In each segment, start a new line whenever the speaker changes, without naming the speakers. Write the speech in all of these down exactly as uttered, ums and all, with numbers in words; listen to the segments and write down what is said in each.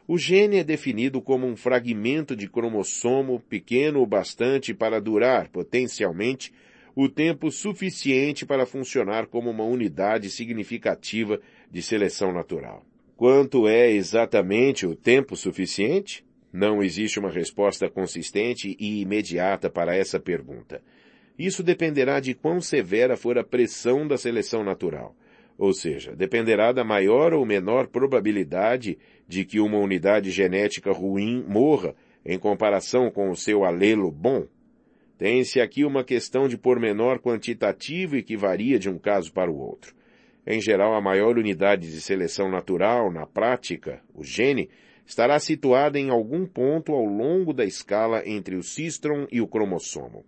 O gene é definido como um fragmento de cromossomo pequeno o bastante para durar, potencialmente, o tempo suficiente para funcionar como uma unidade significativa de seleção natural. Quanto é exatamente o tempo suficiente? Não existe uma resposta consistente e imediata para essa pergunta. Isso dependerá de quão severa for a pressão da seleção natural. Ou seja, dependerá da maior ou menor probabilidade de que uma unidade genética ruim morra em comparação com o seu alelo bom. Tem-se aqui uma questão de pormenor quantitativo e que varia de um caso para o outro. Em geral, a maior unidade de seleção natural, na prática, o gene, estará situada em algum ponto ao longo da escala entre o cístron e o cromossomo.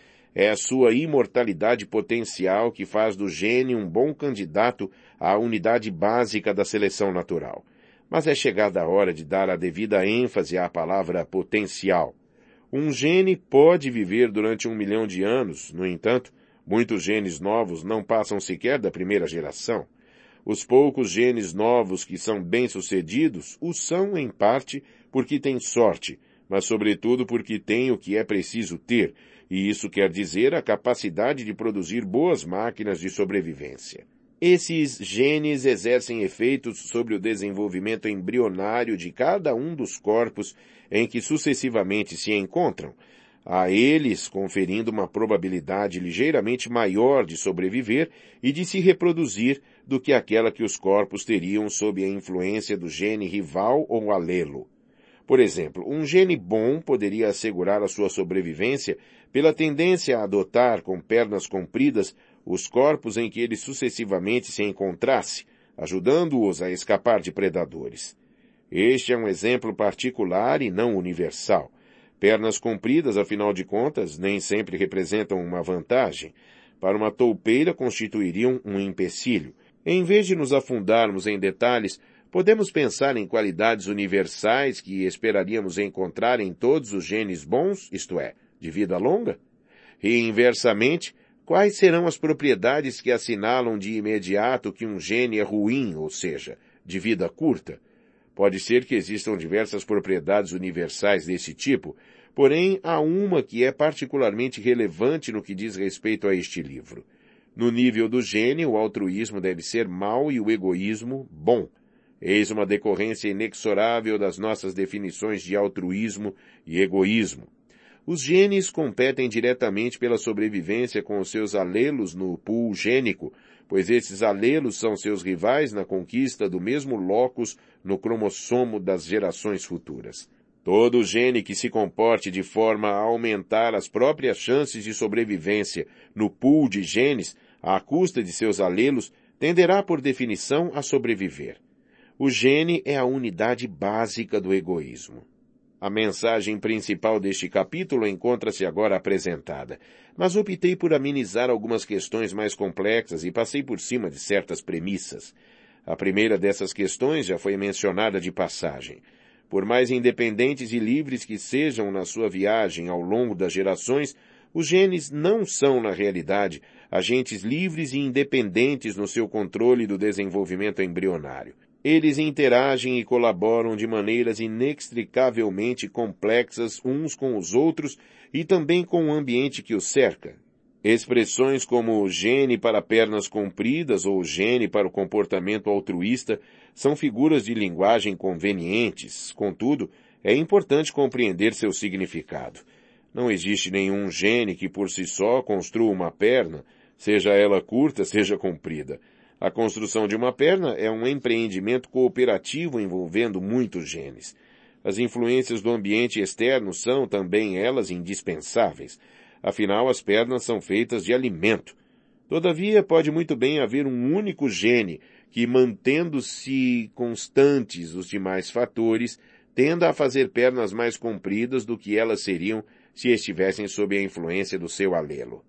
É a sua imortalidade potencial que faz do gene um bom candidato à unidade básica da seleção natural. Mas é chegada a hora de dar a devida ênfase à palavra potencial. Um gene pode viver durante um milhão de anos, no entanto, muitos genes novos não passam sequer da primeira geração. Os poucos genes novos que são bem-sucedidos o são, em parte, porque têm sorte, mas sobretudo porque têm o que é preciso ter, e isso quer dizer a capacidade de produzir boas máquinas de sobrevivência. Esses genes exercem efeitos sobre o desenvolvimento embrionário de cada um dos corpos em que sucessivamente se encontram, a eles conferindo uma probabilidade ligeiramente maior de sobreviver e de se reproduzir do que aquela que os corpos teriam sob a influência do gene rival ou alelo. Por exemplo, um gene bom poderia assegurar a sua sobrevivência pela tendência a adotar com pernas compridas os corpos em que ele sucessivamente se encontrasse, ajudando-os a escapar de predadores. Este é um exemplo particular e não universal. Pernas compridas, afinal de contas, nem sempre representam uma vantagem. Para uma toupeira, constituiriam um empecilho. Em vez de nos afundarmos em detalhes, podemos pensar em qualidades universais que esperaríamos encontrar em todos os genes bons, isto é, de vida longa? E, inversamente, quais serão as propriedades que assinalam de imediato que um gene é ruim, ou seja, de vida curta? Pode ser que existam diversas propriedades universais desse tipo, porém há uma que é particularmente relevante no que diz respeito a este livro. No nível do gene, o altruísmo deve ser mau e o egoísmo bom. Eis uma decorrência inexorável das nossas definições de altruísmo e egoísmo. Os genes competem diretamente pela sobrevivência com os seus alelos no pool gênico, pois esses alelos são seus rivais na conquista do mesmo locus no cromossomo das gerações futuras. Todo gene que se comporte de forma a aumentar as próprias chances de sobrevivência no pool de genes, à custa de seus alelos, tenderá por definição a sobreviver. O gene é a unidade básica do egoísmo. A mensagem principal deste capítulo encontra-se agora apresentada, mas optei por amenizar algumas questões mais complexas e passei por cima de certas premissas. A primeira dessas questões já foi mencionada de passagem. Por mais independentes e livres que sejam na sua viagem ao longo das gerações, os genes não são, na realidade, agentes livres e independentes no seu controle do desenvolvimento embrionário. Eles interagem e colaboram de maneiras inextricavelmente complexas uns com os outros e também com o ambiente que os cerca. Expressões como gene para pernas compridas ou gene para o comportamento altruísta são figuras de linguagem convenientes, contudo, é importante compreender seu significado. Não existe nenhum gene que por si só construa uma perna, seja ela curta, seja comprida. A construção de uma perna é um empreendimento cooperativo envolvendo muitos genes. As influências do ambiente externo são também elas indispensáveis. Afinal, as pernas são feitas de alimento. Todavia, pode muito bem haver um único gene que, mantendo-se constantes os demais fatores, tenda a fazer pernas mais compridas do que elas seriam se estivessem sob a influência do seu alelo.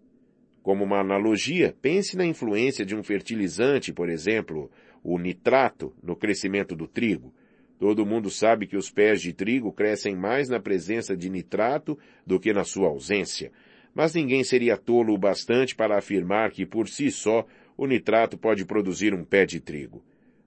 Como uma analogia, pense na influência de um fertilizante, por exemplo, o nitrato, no crescimento do trigo. Todo mundo sabe que os pés de trigo crescem mais na presença de nitrato do que na sua ausência, mas ninguém seria tolo o bastante para afirmar que, por si só, o nitrato pode produzir um pé de trigo.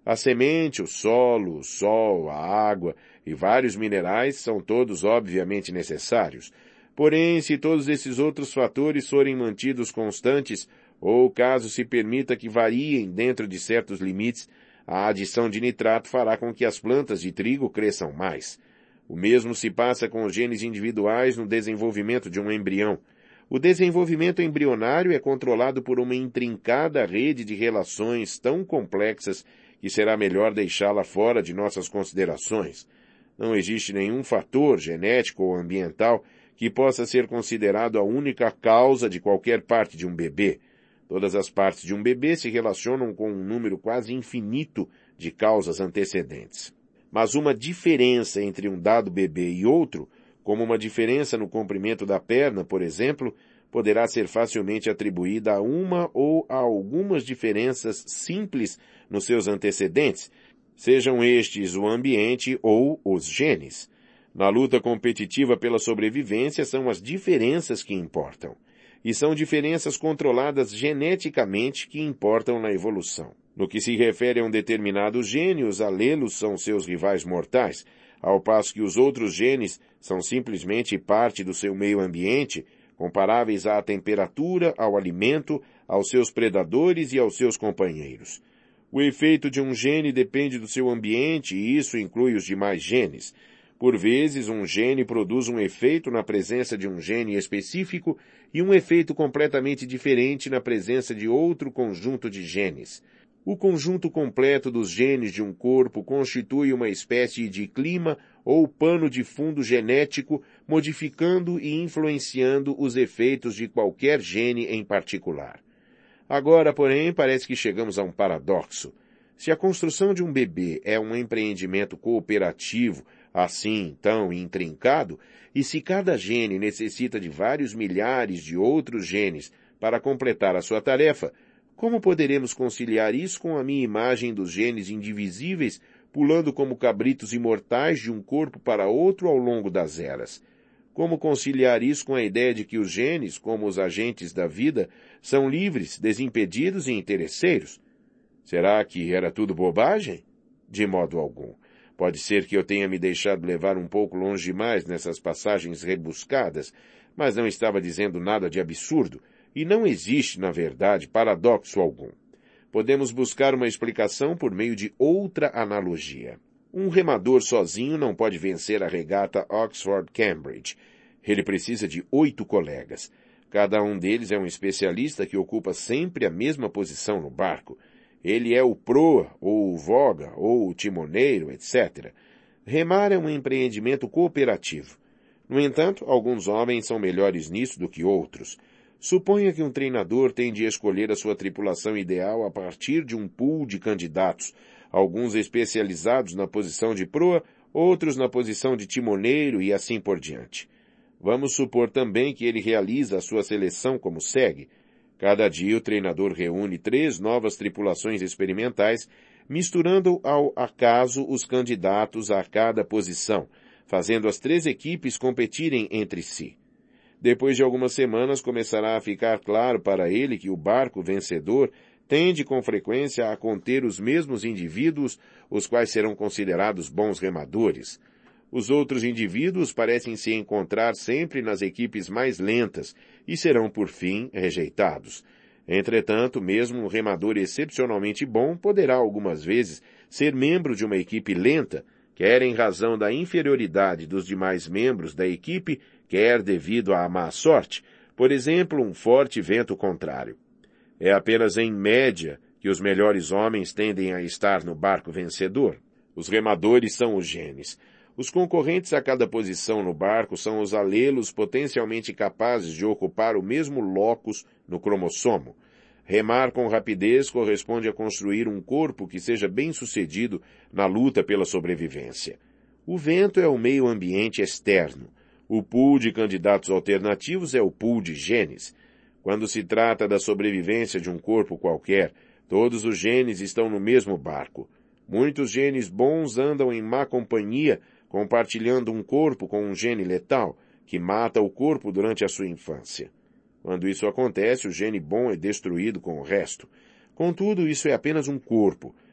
A semente, o solo, o sol, a água e vários minerais são todos obviamente necessários. Porém, se todos esses outros fatores forem mantidos constantes, ou caso se permita que variem dentro de certos limites, a adição de nitrato fará com que as plantas de trigo cresçam mais. O mesmo se passa com os genes individuais no desenvolvimento de um embrião. O desenvolvimento embrionário é controlado por uma intrincada rede de relações tão complexas que será melhor deixá-la fora de nossas considerações. Não existe nenhum fator genético ou ambiental que possa ser considerado a única causa de qualquer parte de um bebê. Todas as partes de um bebê se relacionam com um número quase infinito de causas antecedentes. Mas uma diferença entre um dado bebê e outro, como uma diferença no comprimento da perna, por exemplo, poderá ser facilmente atribuída a uma ou a algumas diferenças simples nos seus antecedentes, sejam estes o ambiente ou os genes. Na luta competitiva pela sobrevivência, são as diferenças que importam. E são diferenças controladas geneticamente que importam na evolução. No que se refere a um determinado gene, os alelos são seus rivais mortais, ao passo que os outros genes são simplesmente parte do seu meio ambiente, comparáveis à temperatura, ao alimento, aos seus predadores e aos seus companheiros. O efeito de um gene depende do seu ambiente e isso inclui os demais genes. Por vezes, um gene produz um efeito na presença de um gene específico e um efeito completamente diferente na presença de outro conjunto de genes. O conjunto completo dos genes de um corpo constitui uma espécie de clima ou pano de fundo genético, modificando e influenciando os efeitos de qualquer gene em particular. Agora, porém, parece que chegamos a um paradoxo. Se a construção de um bebê é um empreendimento cooperativo, assim tão intrincado, e se cada gene necessita de vários milhares de outros genes para completar a sua tarefa, como poderemos conciliar isso com a minha imagem dos genes indivisíveis, pulando como cabritos imortais de um corpo para outro ao longo das eras? Como conciliar isso com a ideia de que os genes, como os agentes da vida, são livres, desimpedidos e interesseiros? Será que era tudo bobagem? De modo algum. Pode ser que eu tenha me deixado levar um pouco longe demais nessas passagens rebuscadas, mas não estava dizendo nada de absurdo, e não existe, na verdade, paradoxo algum. Podemos buscar uma explicação por meio de outra analogia. Um remador sozinho não pode vencer a regata Oxford-Cambridge. Ele precisa de oito colegas. Cada um deles é um especialista que ocupa sempre a mesma posição no barco. Ele é o proa, ou o voga, ou o timoneiro, etcétera. Remar é um empreendimento cooperativo. No entanto, alguns homens são melhores nisso do que outros. Suponha que um treinador tem de escolher a sua tripulação ideal a partir de um pool de candidatos, alguns especializados na posição de proa, outros na posição de timoneiro e assim por diante. Vamos supor também que ele realiza a sua seleção como segue. Cada dia o treinador reúne três novas tripulações experimentais, misturando ao acaso os candidatos a cada posição, fazendo as três equipes competirem entre si. Depois de algumas semanas começará a ficar claro para ele que o barco vencedor tende com frequência a conter os mesmos indivíduos, os quais serão considerados bons remadores. Os outros indivíduos parecem se encontrar sempre nas equipes mais lentas e serão, por fim, rejeitados. Entretanto, mesmo um remador excepcionalmente bom poderá algumas vezes ser membro de uma equipe lenta, quer em razão da inferioridade dos demais membros da equipe, quer devido à má sorte, por exemplo, um forte vento contrário. É apenas em média que os melhores homens tendem a estar no barco vencedor. Os remadores são os genes. Os concorrentes a cada posição no barco são os alelos potencialmente capazes de ocupar o mesmo locus no cromossomo. Remar com rapidez corresponde a construir um corpo que seja bem-sucedido na luta pela sobrevivência. O vento é o meio ambiente externo. O pool de candidatos alternativos é o pool de genes. Quando se trata da sobrevivência de um corpo qualquer, todos os genes estão no mesmo barco. Muitos genes bons andam em má companhia, compartilhando um corpo com um gene letal, que mata o corpo durante a sua infância. Quando isso acontece, o gene bom é destruído com o resto. Contudo, isso é apenas um corpo,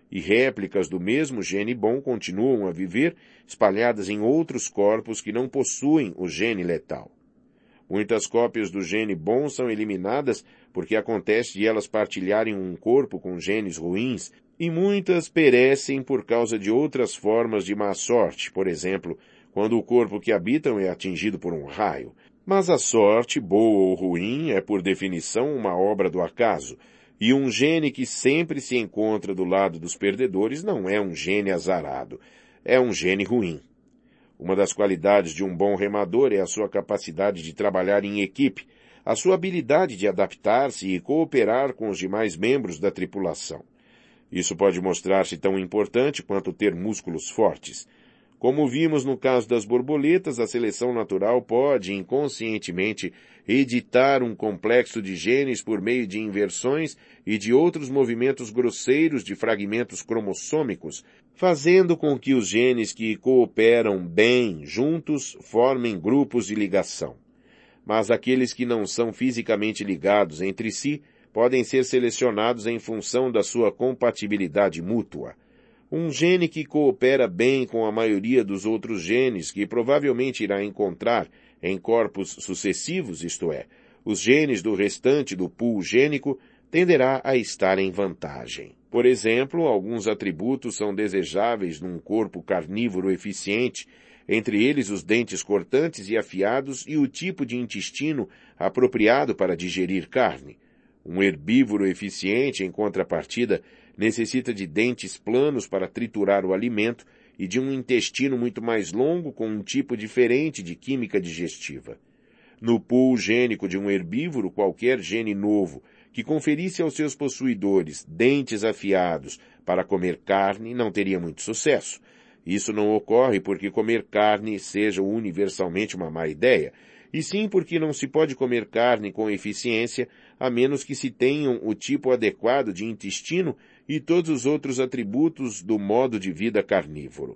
e réplicas do mesmo gene bom continuam a viver espalhadas em outros corpos que não possuem o gene letal. Muitas cópias do gene bom são eliminadas porque acontece de elas partilharem um corpo com genes ruins, e muitas perecem por causa de outras formas de má sorte, por exemplo, quando o corpo que habitam é atingido por um raio. Mas a sorte, boa ou ruim, é por definição uma obra do acaso, e um gene que sempre se encontra do lado dos perdedores não é um gene azarado, é um gene ruim. Uma das qualidades de um bom remador é a sua capacidade de trabalhar em equipe, a sua habilidade de adaptar-se e cooperar com os demais membros da tripulação. Isso pode mostrar-se tão importante quanto ter músculos fortes. Como vimos no caso das borboletas, a seleção natural pode, inconscientemente, editar um complexo de genes por meio de inversões e de outros movimentos grosseiros de fragmentos cromossômicos, fazendo com que os genes que cooperam bem juntos formem grupos de ligação. Mas aqueles que não são fisicamente ligados entre si podem ser selecionados em função da sua compatibilidade mútua. Um gene que coopera bem com a maioria dos outros genes que provavelmente irá encontrar em corpos sucessivos, isto é, os genes do restante do pool gênico, tenderá a estar em vantagem. Por exemplo, alguns atributos são desejáveis num corpo carnívoro eficiente, entre eles os dentes cortantes e afiados e o tipo de intestino apropriado para digerir carne. Um herbívoro eficiente, em contrapartida, necessita de dentes planos para triturar o alimento e de um intestino muito mais longo com um tipo diferente de química digestiva. No pool gênico de um herbívoro, qualquer gene novo que conferisse aos seus possuidores dentes afiados para comer carne não teria muito sucesso. Isso não ocorre porque comer carne seja universalmente uma má ideia, e sim porque não se pode comer carne com eficiência a menos que se tenham o tipo adequado de intestino e todos os outros atributos do modo de vida carnívoro.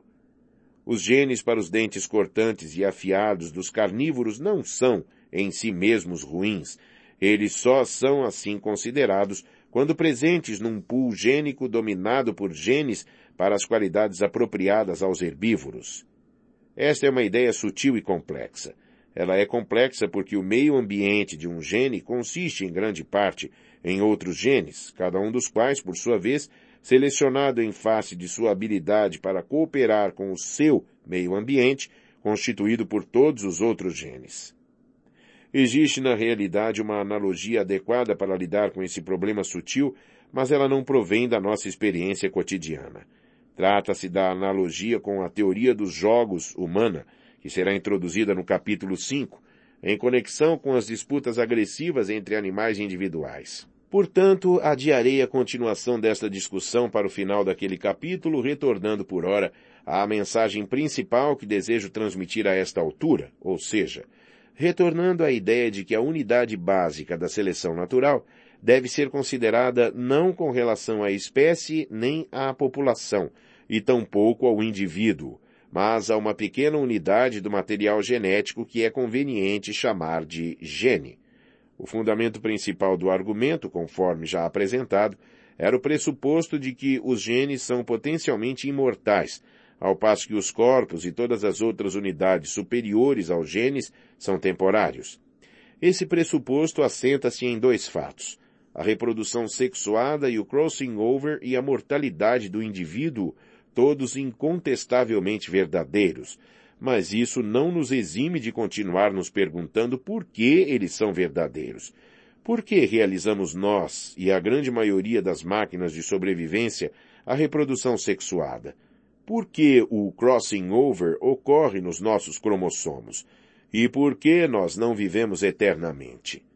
Os genes para os dentes cortantes e afiados dos carnívoros não são, em si mesmos, ruins. Eles só são assim considerados quando presentes num pool gênico dominado por genes para as qualidades apropriadas aos herbívoros. Esta é uma ideia sutil e complexa. Ela é complexa porque o meio ambiente de um gene consiste, em grande parte, em outros genes, cada um dos quais, por sua vez, selecionado em face de sua habilidade para cooperar com o seu meio ambiente, constituído por todos os outros genes. Existe, na realidade, uma analogia adequada para lidar com esse problema sutil, mas ela não provém da nossa experiência cotidiana. Trata-se da analogia com a teoria dos jogos humana, que será introduzida no capítulo cinco, em conexão com as disputas agressivas entre animais individuais. Portanto, adiarei a continuação desta discussão para o final daquele capítulo, retornando por ora à mensagem principal que desejo transmitir a esta altura, ou seja, retornando à ideia de que a unidade básica da seleção natural deve ser considerada não com relação à espécie nem à população, e tampouco ao indivíduo, mas a uma pequena unidade do material genético que é conveniente chamar de gene. O fundamento principal do argumento, conforme já apresentado, era o pressuposto de que os genes são potencialmente imortais, ao passo que os corpos e todas as outras unidades superiores aos genes são temporários. Esse pressuposto assenta-se em dois fatos: a reprodução sexuada e o crossing over e a mortalidade do indivíduo, todos incontestavelmente verdadeiros, mas isso não nos exime de continuar nos perguntando por que eles são verdadeiros. Por que realizamos nós, e a grande maioria das máquinas de sobrevivência, a reprodução sexuada? Por que o crossing over ocorre nos nossos cromossomos? E por que nós não vivemos eternamente?